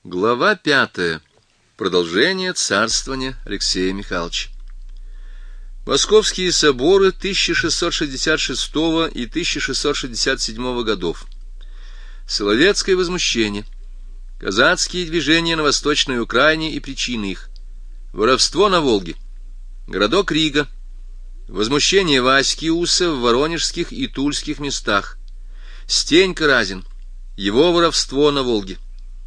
Глава 5. Продолжение царствования Алексея Михайловича. Московские соборы 1666 и 1667 годов. Соловецкое возмущение. Казацкие движения на Восточной Украине и причины их. Воровство на Волге. Городок Рига. Возмущение Васьки Уса в воронежских и тульских местах. Стенька Разин. Его воровство на Волге.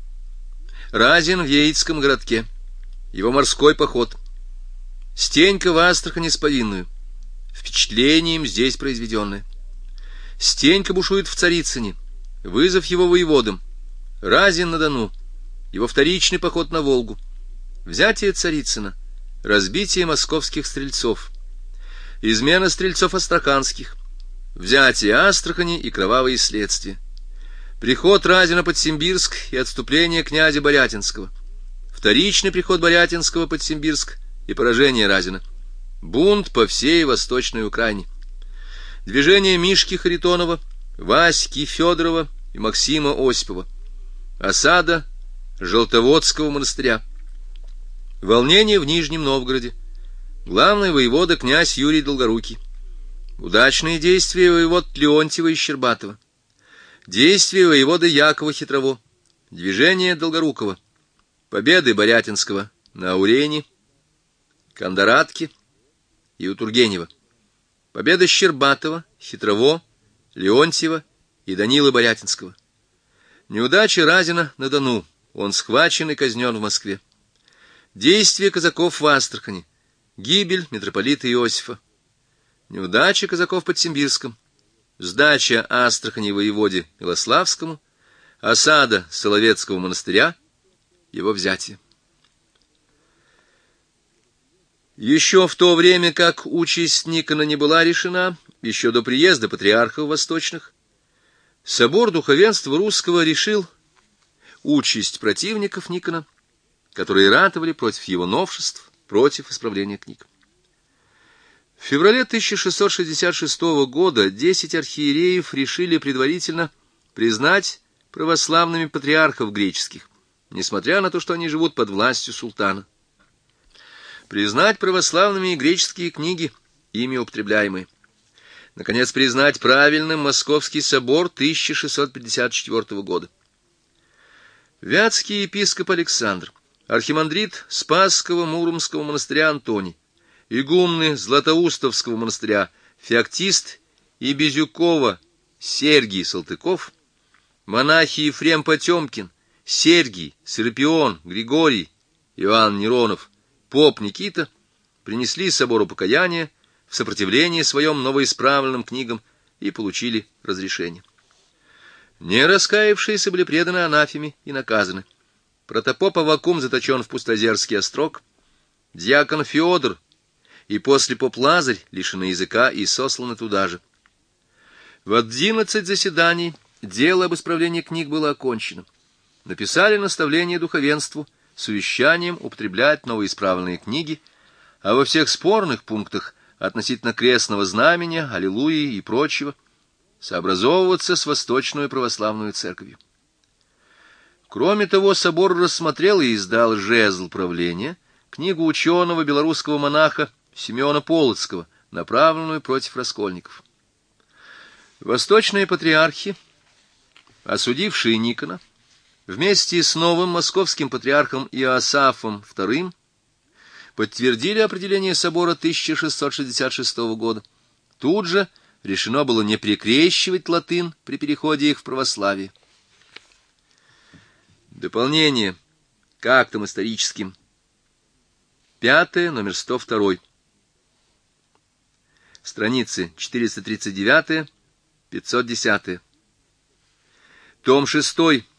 Разин в Яицком городке. Его морской поход. Стенька в Астрахани с повинную. Впечатлением здесь произведенное. Стенька бушует в Царицыне. Вызов его воеводам. Разин на Дону. Его вторичный поход на Волгу. Взятие Царицына. Разбитие московских стрельцов. Измена стрельцов астраханских. Взятие Астрахани и кровавые следствия. Приход Разина под Симбирск и отступление князя Борятинского. Вторичный приход Борятинского под Симбирск и поражение Разина. Бунт по всей Восточной Украине. Движение Мишки Харитонова, Васьки Федорова и Максима Осипова. Осада Желтоводского монастыря. Волнение в Нижнем Новгороде. Главный воевода князь Юрий Долгорукий. Удачные действия воевод Леонтьева и Щербатова. Действия воевода Якова Хитрово. Движение Долгорукова. Победы Борятинского на Аурене, Кондаратке и у Тургенева. Победа Щербатова, Хитрово, Леонтьева и Данилы Борятинского. Неудача Разина на Дону. Он схвачен и казнен в Москве. Действия казаков в Астрахани. Гибель митрополита Иосифа. Неудача казаков под Симбирском. Сдача Астрахани воеводе Милославскому, осада Соловецкого монастыря, его взятие. Еще в то время, как участь Никона не была решена, еще до приезда патриархов восточных, собор духовенства русского решил участь противников Никона, которые ратовали против его новшеств, против исправления книг. В феврале 1666 года 10 архиереев решили предварительно признать православными патриархов греческих, несмотря на то, что они живут под властью султана. Признать православными и греческие книги, ими употребляемые. Наконец, признать правильным Московский собор 1654 года. Вятский епископ Александр, архимандрит Спасского Муромского монастыря Антоний, игумны Златоустовского монастыря Феоктист и Безюкова Сергий Салтыков, монахи Ефрем Потемкин, Сергий, Серапион, Григорий, Иоанн Неронов, поп Никита принесли собору покаяние в сопротивлении своем новоисправленным книгам и получили разрешение. Не раскаявшиеся были преданы анафеме и наказаны. Протопоп Аввакум заточен в Пустозерский острог, дьякон Феодор и после поп Лазарь лишены языка и сосланы туда же. В 11 заседаний дело об исправлении книг было окончено. Написали наставление духовенству с увещанием употреблять новоисправленные книги, а во всех спорных пунктах относительно крестного знамения, аллилуйи и прочего сообразовываться с Восточную православную церковью. Кроме того, собор рассмотрел и издал жезл правления, книгу ученого белорусского монаха Симеона Полоцкого, направленную против раскольников. Восточные патриархи, осудившие Никона, вместе с новым московским патриархом Иоасафом II подтвердили определение собора 1666 года. Тут же решено было не прекрещивать латынь при переходе их в православие. Дополнение к актам историческим. 5, номер 102. Страницы 439-510. Том 6.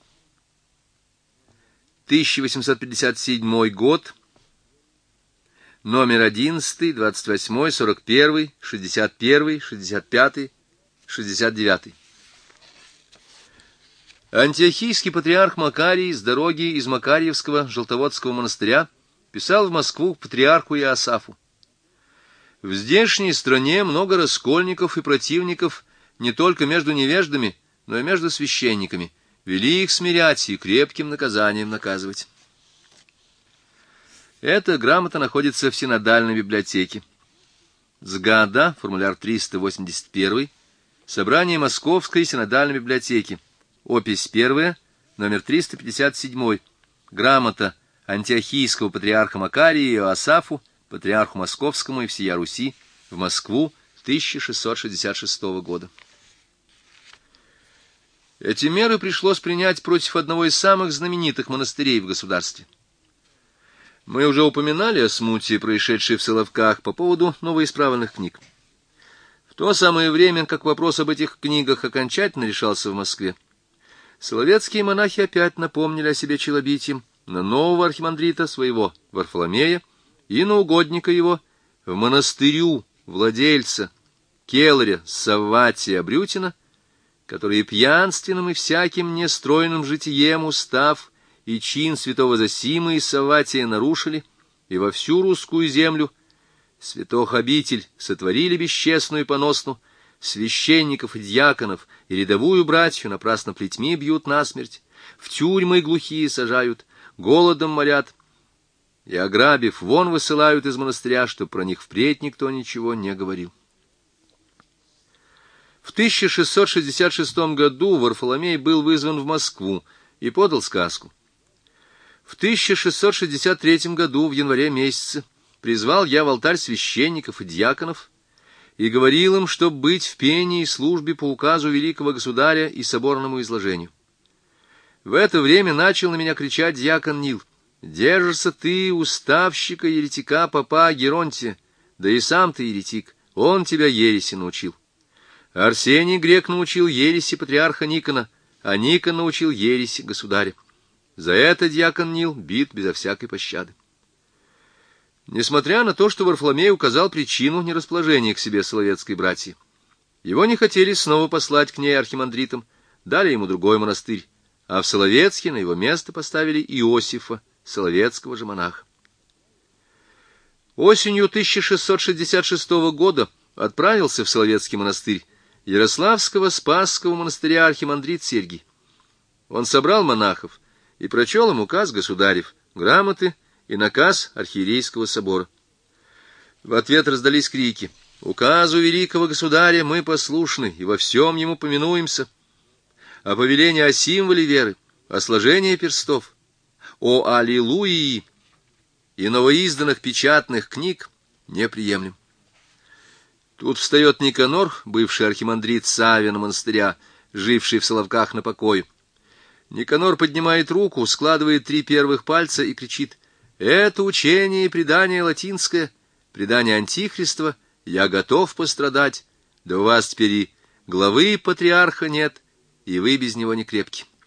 1857 год. Номер 11, 28, 41, 61, 65, 69. Антиохийский патриарх Макарий с дороги из Макарьевского Желтоводского монастыря писал в Москву к патриарху Иоасафу: «В здешней стране много раскольников и противников не только между невеждами, но и между священниками, вели их смирять и крепким наказанием наказывать. Эта грамота находится в синодальной библиотеке. Сгада, формуляр 381, собрание Московской синодальной библиотеки, опись 1, номер 357, грамота антиохийского патриарха Макария Иоасафу, патриарху Московскому и всея Руси, в Москву 1666 года. Эти меры пришлось принять против одного из самых знаменитых монастырей в государстве. Мы уже упоминали о смуте, происшедшей в Соловках по поводу новоисправленных книг. В то самое время, как вопрос об этих книгах окончательно решался в Москве, соловецкие монахи опять напомнили о себе челобитием на нового архимандрита своего Варфоломея и на угодника его в монастырю владельца келаря Савватия Брютина, которые пьянственным и всяким нестройным житием устав и чин святого Зосимы и Савватия нарушили, и во всю русскую землю святох обитель сотворили бесчестную и поносну, священников и дьяконов и рядовую братью напрасно плетьми бьют насмерть, в тюрьмы глухие сажают, голодом морят, и, ограбив, вон высылают из монастыря, чтоб про них впредь никто ничего не говорил. В 1666 году Варфоломей был вызван в Москву и подал сказку. В 1663 году, в январе месяце, призвал я в алтарь священников и дьяконов и говорил им, чтоб быть в пении и службе по указу великого государя и соборному изложению. В это время начал на меня кричать дьякон Нил: «Держишься ты, уставщика, еретика, попа Геронтия, да и сам ты еретик, он тебя ереси научил. Арсений грек научил ереси патриарха Никона, а Никон научил ереси государя. За это дьякон Нил бит безо всякой пощады». Несмотря на то, что Варфоломей указал причину нерасположения к себе соловецкой братьи, его не хотели снова послать к ней архимандритом, дали ему другой монастырь, а в Соловецке на его место поставили Иосифа, соловецкого же монаха. Осенью 1666 года отправился в Соловецкий монастырь Ярославского Спасского монастыря архимандрит Сергий. Он собрал монахов и прочел им указ государев, грамоты и наказ архиерейского собора. В ответ раздались крики: «Указу великого государя мы послушны и во всем ему поминуемся, о повелении о символе веры, о сложении перстов, о аллилуйи и новоизданных печатных книг не приемлем». Тут встает Никанор, бывший архимандрит Савина монастыря, живший в Соловках на покое. Никанор поднимает руку, складывает 3 первых пальца и кричит: «Это учение и предание латинское, предание антихристово, я готов пострадать, да у вас теперь и главы патриарха нет, и вы без него не крепки».